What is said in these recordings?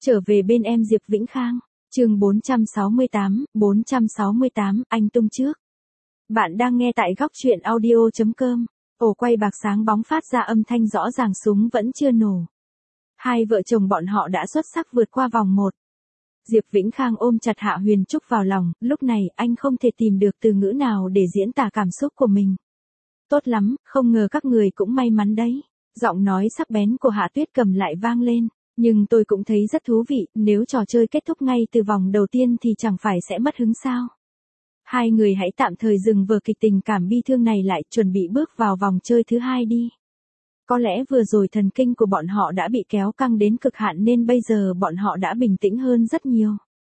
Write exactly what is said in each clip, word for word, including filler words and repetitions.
Trở về bên em Diệp Vĩnh Khang, chương bốn trăm sáu mươi tám, bốn trăm sáu mươi tám, anh tung trước. Bạn đang nghe tại góc truyện audio chấm com. Ổ quay bạc sáng bóng phát ra âm thanh rõ ràng, súng vẫn chưa nổ. Hai vợ chồng bọn họ đã xuất sắc vượt qua vòng một. Diệp Vĩnh Khang ôm chặt Hạ Huyền Trúc vào lòng, lúc này anh không thể tìm được từ ngữ nào để diễn tả cảm xúc của mình. Tốt lắm, không ngờ các người cũng may mắn đấy. Giọng nói sắc bén của Hạ Tuyết Cầm lại vang lên. Nhưng tôi cũng thấy rất thú vị, nếu trò chơi kết thúc ngay từ vòng đầu tiên thì chẳng phải sẽ mất hứng sao. Hai người hãy tạm thời dừng vở kịch tình cảm bi thương này lại, chuẩn bị bước vào vòng chơi thứ hai đi. Có lẽ vừa rồi thần kinh của bọn họ đã bị kéo căng đến cực hạn nên bây giờ bọn họ đã bình tĩnh hơn rất nhiều.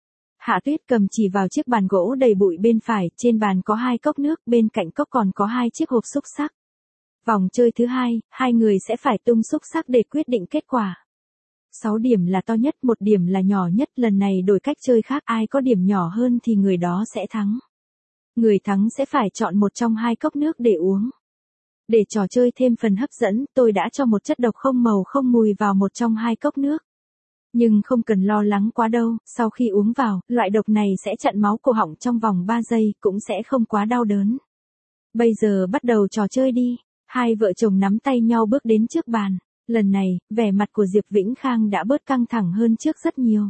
Hạ Tuyết Cầm chỉ vào chiếc bàn gỗ đầy bụi bên phải, trên bàn có hai cốc nước, bên cạnh cốc còn có hai chiếc hộp xúc xắc. Vòng chơi thứ hai, hai người sẽ phải tung xúc xắc để quyết định kết quả. Sáu điểm là to nhất, một điểm là nhỏ nhất, lần này đổi cách chơi khác, ai có điểm nhỏ hơn thì người đó sẽ thắng. Người thắng sẽ phải chọn một trong hai cốc nước để uống. Để trò chơi thêm phần hấp dẫn, tôi đã cho một chất độc không màu không mùi vào một trong hai cốc nước. Nhưng không cần lo lắng quá đâu, sau khi uống vào, loại độc này sẽ chặn máu cổ họng trong vòng ba giây, cũng sẽ không quá đau đớn. Bây giờ bắt đầu trò chơi đi. Hai vợ chồng nắm tay nhau bước đến trước bàn. Lần này, vẻ mặt của Diệp Vĩnh Khang đã bớt căng thẳng hơn trước rất nhiều.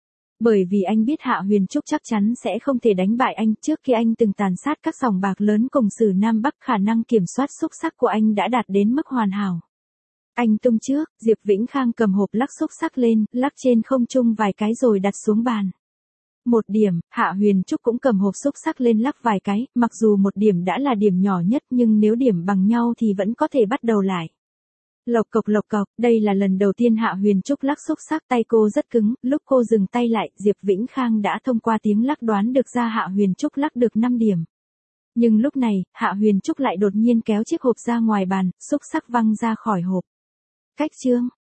Bởi vì anh biết Hạ Huyền Trúc chắc chắn sẽ không thể đánh bại anh, trước khi anh từng tàn sát các sòng bạc lớn cùng Sử Nam Bắc, khả năng kiểm soát xúc xắc của anh đã đạt đến mức hoàn hảo. Anh tung trước, Diệp Vĩnh Khang cầm hộp lắc xúc xắc lên, lắc trên không trung vài cái rồi đặt xuống bàn. Một điểm, Hạ Huyền Trúc cũng cầm hộp xúc xắc lên lắc vài cái, mặc dù một điểm đã là điểm nhỏ nhất nhưng nếu điểm bằng nhau thì vẫn có thể bắt đầu lại. Lộc cộc lộc cộc, đây là lần đầu tiên Hạ Huyền Trúc lắc xúc xắc, tay cô rất cứng, lúc cô dừng tay lại, Diệp Vĩnh Khang đã thông qua tiếng lắc đoán được ra Hạ Huyền Trúc lắc được năm điểm. Nhưng lúc này, Hạ Huyền Trúc lại đột nhiên kéo chiếc hộp ra ngoài bàn, xúc xắc văng ra khỏi hộp. Cách chương,